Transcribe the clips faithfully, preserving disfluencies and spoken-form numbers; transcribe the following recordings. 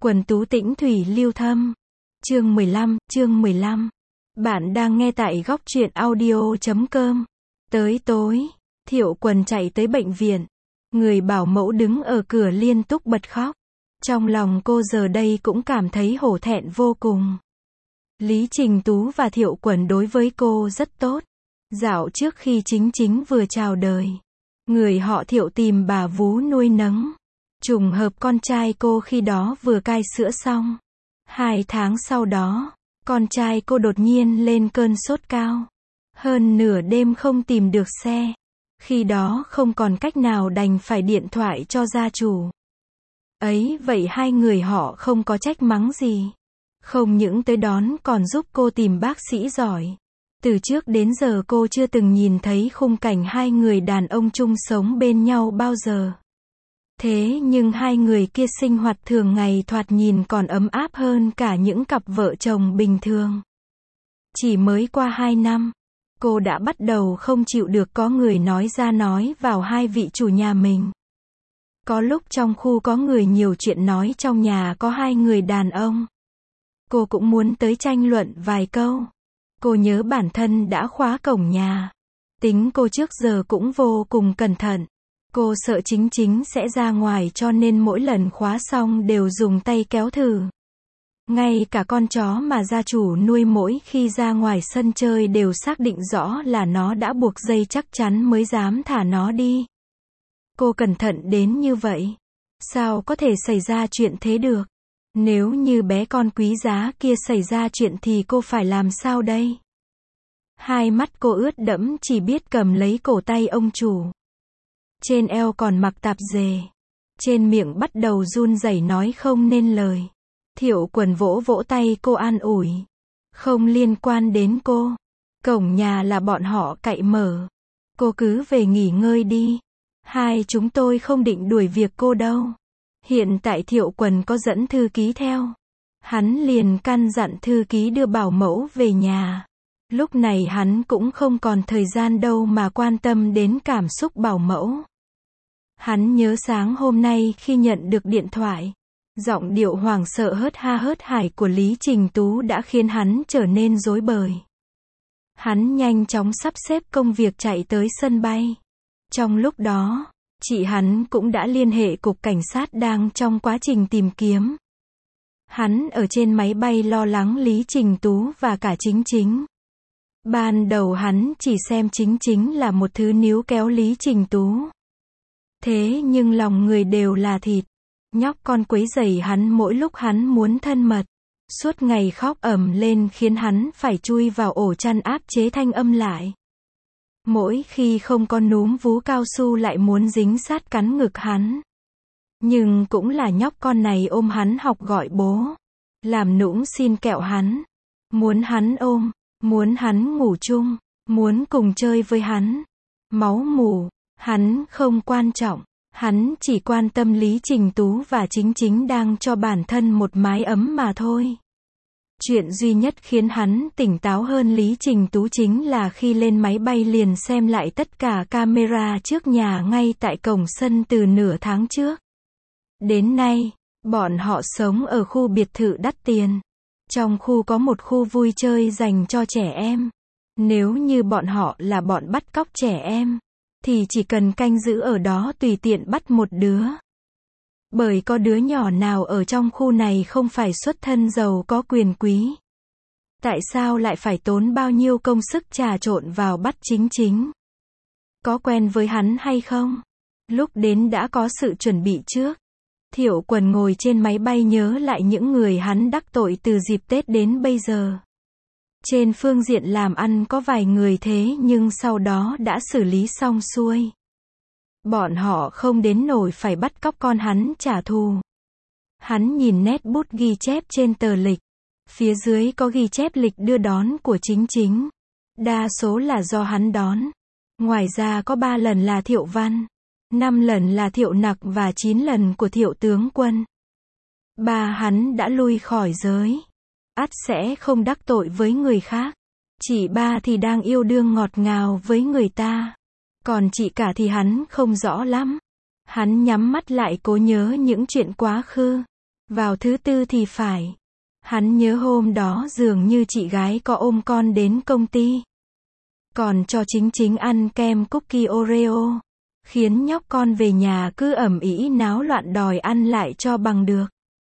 Quần tú tĩnh thủy lưu thâm. Chương mười lăm, chương mười lăm. Bạn đang nghe tại góc truyện audio chấm com. Tới tối, Thiệu Quần chạy tới bệnh viện. Người bảo mẫu đứng ở cửa liên tục bật khóc. Trong lòng cô giờ đây cũng cảm thấy hổ thẹn vô cùng. Lý Trình Tú và Thiệu Quần đối với cô rất tốt. Dạo trước khi Chính Chính vừa chào đời, người họ Thiệu tìm bà vú nuôi nấng. Trùng hợp con trai cô khi đó vừa cai sữa xong. Hai tháng sau đó, con trai cô đột nhiên lên cơn sốt cao. Hơn nửa đêm không tìm được xe. Khi đó không còn cách nào đành phải điện thoại cho gia chủ. Ấy vậy hai người họ không có trách mắng gì. Không những tới đón còn giúp cô tìm bác sĩ giỏi. Từ trước đến giờ cô chưa từng nhìn thấy khung cảnh hai người đàn ông chung sống bên nhau bao giờ. Thế nhưng hai người kia sinh hoạt thường ngày thoạt nhìn còn ấm áp hơn cả những cặp vợ chồng bình thường. Chỉ mới qua hai năm, cô đã bắt đầu không chịu được có người nói ra nói vào hai vị chủ nhà mình. Có lúc trong khu có người nhiều chuyện nói trong nhà có hai người đàn ông. Cô cũng muốn tới tranh luận vài câu. Cô nhớ bản thân đã khóa cổng nhà. Tính cô trước giờ cũng vô cùng cẩn thận. Cô sợ Chính Chính sẽ ra ngoài cho nên mỗi lần khóa xong đều dùng tay kéo thử. Ngay cả con chó mà gia chủ nuôi mỗi khi ra ngoài sân chơi đều xác định rõ là nó đã buộc dây chắc chắn mới dám thả nó đi. Cô cẩn thận đến như vậy. Sao có thể xảy ra chuyện thế được? Nếu như bé con quý giá kia xảy ra chuyện thì cô phải làm sao đây? Hai mắt cô ướt đẫm chỉ biết cầm lấy cổ tay ông chủ. Trên eo còn mặc tạp dề. Trên miệng bắt đầu run rẩy nói không nên lời. Thiệu Quần vỗ vỗ tay cô an ủi. Không liên quan đến cô. Cổng nhà là bọn họ cậy mở. Cô cứ về nghỉ ngơi đi. Hai chúng tôi không định đuổi việc cô đâu. Hiện tại Thiệu Quần có dẫn thư ký theo. Hắn liền căn dặn thư ký đưa bảo mẫu về nhà. Lúc này hắn cũng không còn thời gian đâu mà quan tâm đến cảm xúc bảo mẫu. Hắn nhớ sáng hôm nay khi nhận được điện thoại. Giọng điệu hoảng sợ hớt ha hớt hải của Lý Trình Tú đã khiến hắn trở nên rối bời. Hắn nhanh chóng sắp xếp công việc chạy tới sân bay. Trong lúc đó, chị hắn cũng đã liên hệ cục cảnh sát đang trong quá trình tìm kiếm. Hắn ở trên máy bay lo lắng Lý Trình Tú và cả Chính Chính. Ban đầu hắn chỉ xem Chính Chính là một thứ níu kéo Lý Trình Tú. Thế nhưng lòng người đều là thịt. Nhóc con quấy rầy hắn mỗi lúc hắn muốn thân mật. Suốt ngày khóc ầm lên khiến hắn phải chui vào ổ chăn áp chế thanh âm lại. Mỗi khi không có núm vú cao su lại muốn dính sát cắn ngực hắn. Nhưng cũng là nhóc con này ôm hắn học gọi bố. Làm nũng xin kẹo hắn. Muốn hắn ôm, muốn hắn ngủ chung, muốn cùng chơi với hắn. Máu mủ, hắn không quan trọng. Hắn chỉ quan tâm Lý Trình Tú và Chính Chính đang cho bản thân một mái ấm mà thôi. Chuyện duy nhất khiến hắn tỉnh táo hơn Lý Trình Tú chính là khi lên máy bay liền xem lại tất cả camera trước nhà ngay tại cổng sân từ nửa tháng trước. Đến nay, bọn họ sống ở khu biệt thự đắt tiền. Trong khu có một khu vui chơi dành cho trẻ em. Nếu như bọn họ là bọn bắt cóc trẻ em, thì chỉ cần canh giữ ở đó tùy tiện bắt một đứa. Bởi có đứa nhỏ nào ở trong khu này không phải xuất thân giàu có quyền quý. Tại sao lại phải tốn bao nhiêu công sức trà trộn vào bắt Chính Chính? Có quen với hắn hay không? Lúc đến đã có sự chuẩn bị trước. Thiệu Quần ngồi trên máy bay nhớ lại những người hắn đắc tội từ dịp Tết đến bây giờ. Trên phương diện làm ăn có vài người thế nhưng sau đó đã xử lý xong xuôi. Bọn họ không đến nổi phải bắt cóc con hắn trả thù. Hắn nhìn nét bút ghi chép trên tờ lịch. Phía dưới có ghi chép lịch đưa đón của Chính Chính. Đa số là do hắn đón. Ngoài ra có ba lần là Thiệu Văn, năm lần là Thiệu Nặc và chín lần của Thiệu Tướng Quân. Ba hắn đã lui khỏi giới. Ắt sẽ không đắc tội với người khác. Chị ba thì đang yêu đương ngọt ngào với người ta. Còn chị cả thì hắn không rõ lắm. Hắn nhắm mắt lại cố nhớ những chuyện quá khứ. Vào thứ tư thì phải. Hắn nhớ hôm đó dường như chị gái có ôm con đến công ty. Còn cho Chính Chính ăn kem cookie Oreo. Khiến nhóc con về nhà cứ ầm ĩ náo loạn đòi ăn lại cho bằng được.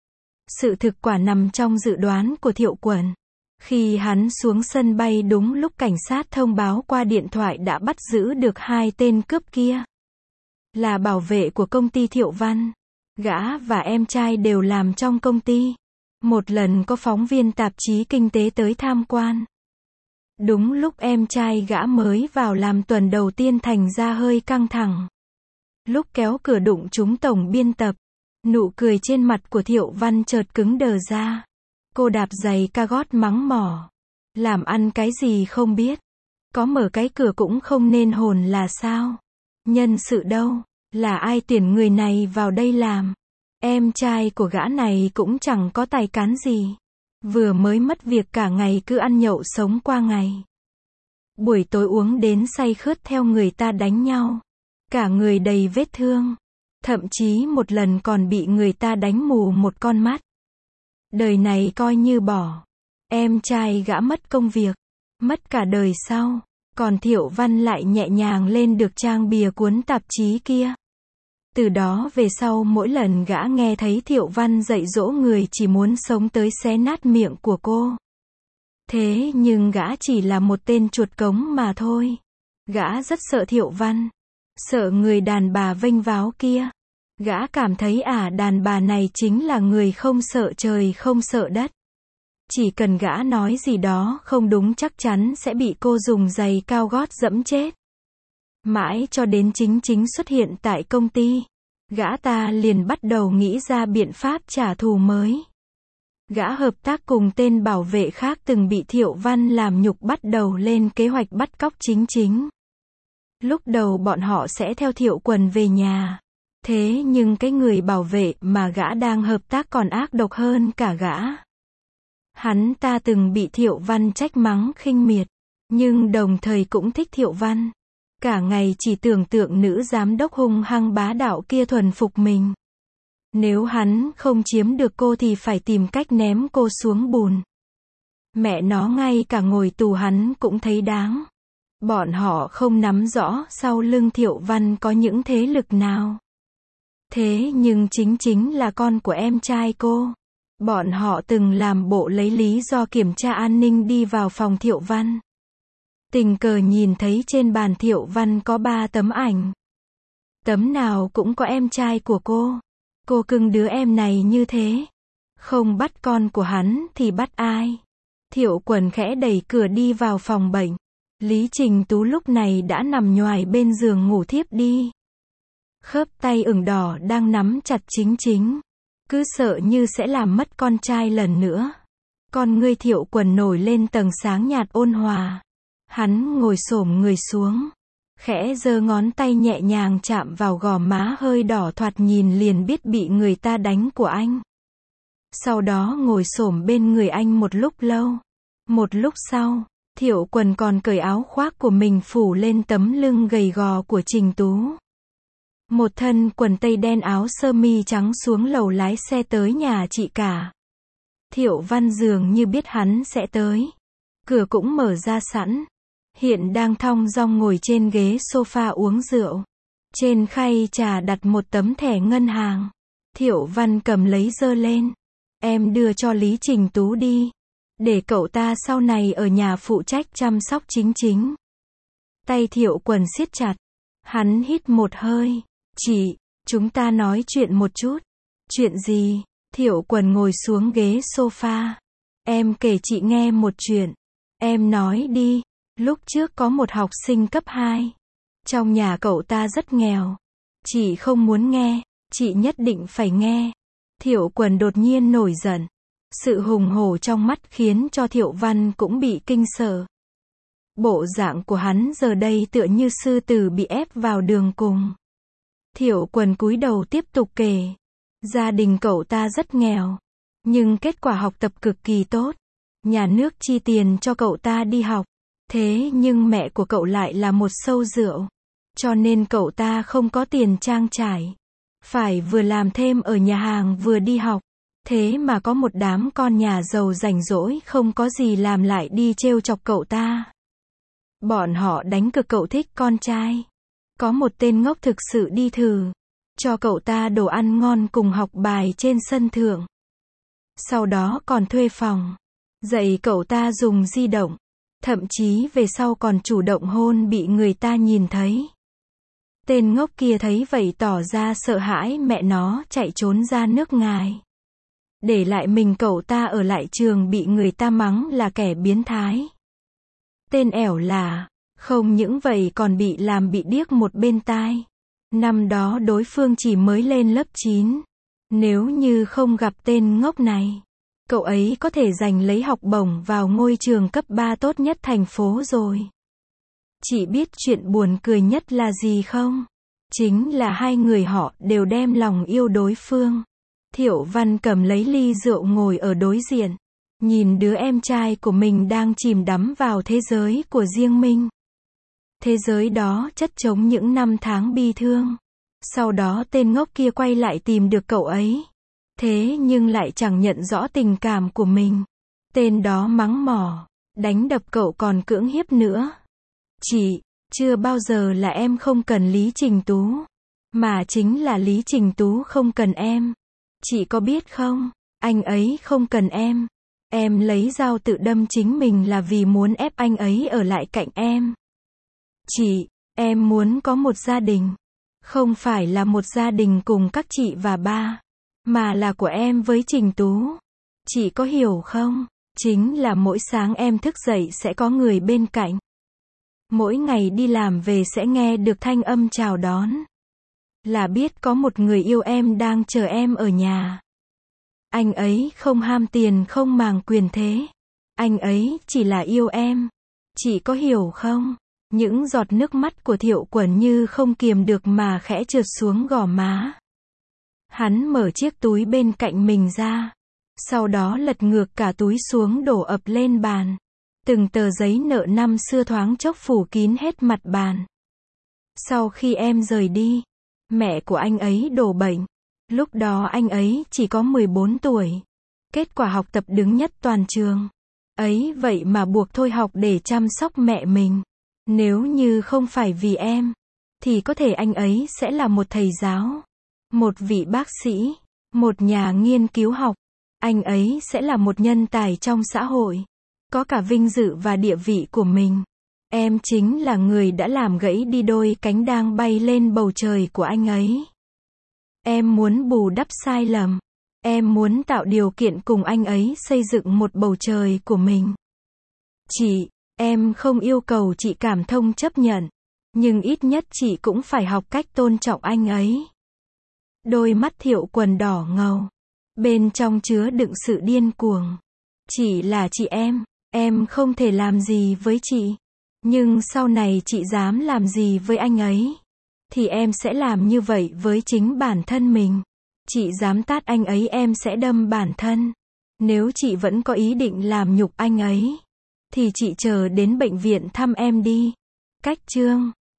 Sự thực quả nằm trong dự đoán của Thiệu Quần. Khi hắn xuống sân bay đúng lúc cảnh sát thông báo qua điện thoại đã bắt giữ được hai tên cướp kia. Là bảo vệ của công ty Thiệu Văn. Gã và em trai đều làm trong công ty. Một lần có phóng viên tạp chí kinh tế tới tham quan. Đúng lúc em trai gã mới vào làm tuần đầu tiên thành ra hơi căng thẳng. Lúc kéo cửa đụng trúng tổng biên tập. Nụ cười trên mặt của Thiệu Văn chợt cứng đờ ra. Cô đạp giày ca gót mắng mỏ. Làm ăn cái gì không biết. Có mở cái cửa cũng không nên hồn là sao. Nhân sự đâu. Là ai tuyển người này vào đây làm. Em trai của gã này cũng chẳng có tài cán gì. Vừa mới mất việc cả ngày cứ ăn nhậu sống qua ngày. Buổi tối uống đến say khướt theo người ta đánh nhau. Cả người đầy vết thương. Thậm chí một lần còn bị người ta đánh mù một con mắt. Đời này coi như bỏ. Em trai gã mất công việc. Mất cả đời sau. Còn Thiệu Văn lại nhẹ nhàng lên được trang bìa cuốn tạp chí kia. Từ đó về sau mỗi lần gã nghe thấy Thiệu Văn dạy dỗ người chỉ muốn sống tới xé nát miệng của cô. Thế nhưng gã chỉ là một tên chuột cống mà thôi. Gã rất sợ Thiệu Văn. Sợ người đàn bà vênh váo kia. Gã cảm thấy ả đàn bà này chính là người không sợ trời không sợ đất. Chỉ cần gã nói gì đó không đúng chắc chắn sẽ bị cô dùng giày cao gót dẫm chết. Mãi cho đến Chính Chính xuất hiện tại công ty. Gã ta liền bắt đầu nghĩ ra biện pháp trả thù mới. Gã hợp tác cùng tên bảo vệ khác từng bị Thiệu Văn làm nhục bắt đầu lên kế hoạch bắt cóc Chính Chính. Lúc đầu bọn họ sẽ theo Thiệu Quần về nhà. Thế nhưng cái người bảo vệ mà gã đang hợp tác còn ác độc hơn cả gã. Hắn ta từng bị Thiệu Văn trách mắng khinh miệt. Nhưng đồng thời cũng thích Thiệu Văn. Cả ngày chỉ tưởng tượng nữ giám đốc hung hăng bá đạo kia thuần phục mình. Nếu hắn không chiếm được cô thì phải tìm cách ném cô xuống bùn. Mẹ nó ngay cả ngồi tù hắn cũng thấy đáng. Bọn họ không nắm rõ sau lưng Thiệu Văn có những thế lực nào. Thế nhưng Chính Chính là con của em trai cô. Bọn họ từng làm bộ lấy lý do kiểm tra an ninh đi vào phòng Thiệu Văn. Tình cờ nhìn thấy trên bàn Thiệu Văn có ba tấm ảnh. Tấm nào cũng có em trai của cô. Cô cưng đứa em này như thế. Không bắt con của hắn thì bắt ai? Thiệu Quần khẽ đẩy cửa đi vào phòng bệnh. Lý Trình Tú lúc này đã nằm nhoài bên giường ngủ thiếp đi. Khớp tay ửng đỏ đang nắm chặt Chính Chính. Cứ sợ như sẽ làm mất con trai lần nữa. Con ngươi Thiệu Quần nổi lên tầng sáng nhạt ôn hòa. Hắn ngồi xổm người xuống. Khẽ giơ ngón tay nhẹ nhàng chạm vào gò má hơi đỏ thoạt nhìn liền biết bị người ta đánh của anh. Sau đó ngồi xổm bên người anh một lúc lâu. Một lúc sau, Thiệu Quần còn cởi áo khoác của mình phủ lên tấm lưng gầy gò của Trình Tú. Một thân quần tây đen áo sơ mi trắng xuống lầu lái xe tới nhà chị cả. Thiệu Văn dường như biết hắn sẽ tới. Cửa cũng mở ra sẵn. Hiện đang thong dong ngồi trên ghế sofa uống rượu. Trên khay trà đặt một tấm thẻ ngân hàng. Thiệu Văn cầm lấy giơ lên. Em đưa cho Lý Trình Tú đi. Để cậu ta sau này ở nhà phụ trách chăm sóc Chính Chính. Tay Thiệu Quần siết chặt. Hắn hít một hơi. Chị, chúng ta nói chuyện một chút. Chuyện gì? Thiệu Quần ngồi xuống ghế sofa. Em kể chị nghe một chuyện. Em nói đi. Lúc trước có một học sinh cấp hai. Trong nhà cậu ta rất nghèo. Chị không muốn nghe. Chị nhất định phải nghe. Thiệu Quần đột nhiên nổi giận. Sự hùng hổ trong mắt khiến cho Thiệu Văn cũng bị kinh sợ. Bộ dạng của hắn giờ đây tựa như sư tử bị ép vào đường cùng. Thiệu Quần cúi đầu tiếp tục kể. Gia đình cậu ta rất nghèo. Nhưng kết quả học tập cực kỳ tốt. Nhà nước chi tiền cho cậu ta đi học. Thế nhưng mẹ của cậu lại là một sâu rượu. Cho nên cậu ta không có tiền trang trải. Phải vừa làm thêm ở nhà hàng vừa đi học. Thế mà có một đám con nhà giàu rảnh rỗi không có gì làm lại đi trêu chọc cậu ta. Bọn họ đánh cực cậu thích con trai. Có một tên ngốc thực sự đi thử, cho cậu ta đồ ăn ngon cùng học bài trên sân thượng. Sau đó còn thuê phòng, dạy cậu ta dùng di động. Thậm chí về sau còn chủ động hôn bị người ta nhìn thấy. Tên ngốc kia thấy vậy tỏ ra sợ hãi mẹ nó chạy trốn ra nước ngoài. Để lại mình cậu ta ở lại trường bị người ta mắng là kẻ biến thái. Tên ẻo là, không những vậy còn bị làm bị điếc một bên tai. Năm đó đối phương chỉ mới lên lớp chín. Nếu như không gặp tên ngốc này, cậu ấy có thể giành lấy học bổng vào ngôi trường cấp ba tốt nhất thành phố rồi. Chị biết chuyện buồn cười nhất là gì không? Chính là hai người họ đều đem lòng yêu đối phương. Thiệu Văn cầm lấy ly rượu ngồi ở đối diện, nhìn đứa em trai của mình đang chìm đắm vào thế giới của riêng mình. Thế giới đó chất chứa những năm tháng bi thương. Sau đó tên ngốc kia quay lại tìm được cậu ấy. Thế nhưng lại chẳng nhận rõ tình cảm của mình. Tên đó mắng mỏ, đánh đập cậu còn cưỡng hiếp nữa. Chị, chưa bao giờ là em không cần Lý Trình Tú, mà chính là Lý Trình Tú không cần em. Chị có biết không, anh ấy không cần em. Em lấy dao tự đâm chính mình là vì muốn ép anh ấy ở lại cạnh em. Chị, em muốn có một gia đình. Không phải là một gia đình cùng các chị và ba, mà là của em với Trình Tú. Chị có hiểu không? Chính là mỗi sáng em thức dậy sẽ có người bên cạnh. Mỗi ngày đi làm về sẽ nghe được thanh âm chào đón. Là biết có một người yêu em đang chờ em ở nhà. Anh ấy không ham tiền không màng quyền thế. Anh ấy chỉ là yêu em. Chị có hiểu không? Những giọt nước mắt của Thiệu Quẩn như không kiềm được mà khẽ trượt xuống gò má. Hắn mở chiếc túi bên cạnh mình ra. Sau đó lật ngược cả túi xuống đổ ập lên bàn. Từng tờ giấy nợ năm xưa thoáng chốc phủ kín hết mặt bàn. Sau khi em rời đi, mẹ của anh ấy đổ bệnh. Lúc đó anh ấy chỉ có mười bốn tuổi. Kết quả học tập đứng nhất toàn trường. Ấy vậy mà buộc thôi học để chăm sóc mẹ mình. Nếu như không phải vì em, thì có thể anh ấy sẽ là một thầy giáo, một vị bác sĩ, một nhà nghiên cứu học. Anh ấy sẽ là một nhân tài trong xã hội, có cả vinh dự và địa vị của mình. Em chính là người đã làm gãy đi đôi cánh đang bay lên bầu trời của anh ấy. Em muốn bù đắp sai lầm. Em muốn tạo điều kiện cùng anh ấy xây dựng một bầu trời của mình. Chị, em không yêu cầu chị cảm thông chấp nhận, nhưng ít nhất chị cũng phải học cách tôn trọng anh ấy. Đôi mắt Thiệu Quần đỏ ngầu, bên trong chứa đựng sự điên cuồng. Chỉ là chị em, em không thể làm gì với chị. Nhưng sau này chị dám làm gì với anh ấy, thì em sẽ làm như vậy với chính bản thân mình. Chị dám tát anh ấy em sẽ đâm bản thân. Nếu chị vẫn có ý định làm nhục anh ấy, thì chị chờ đến bệnh viện thăm em đi. Cách chương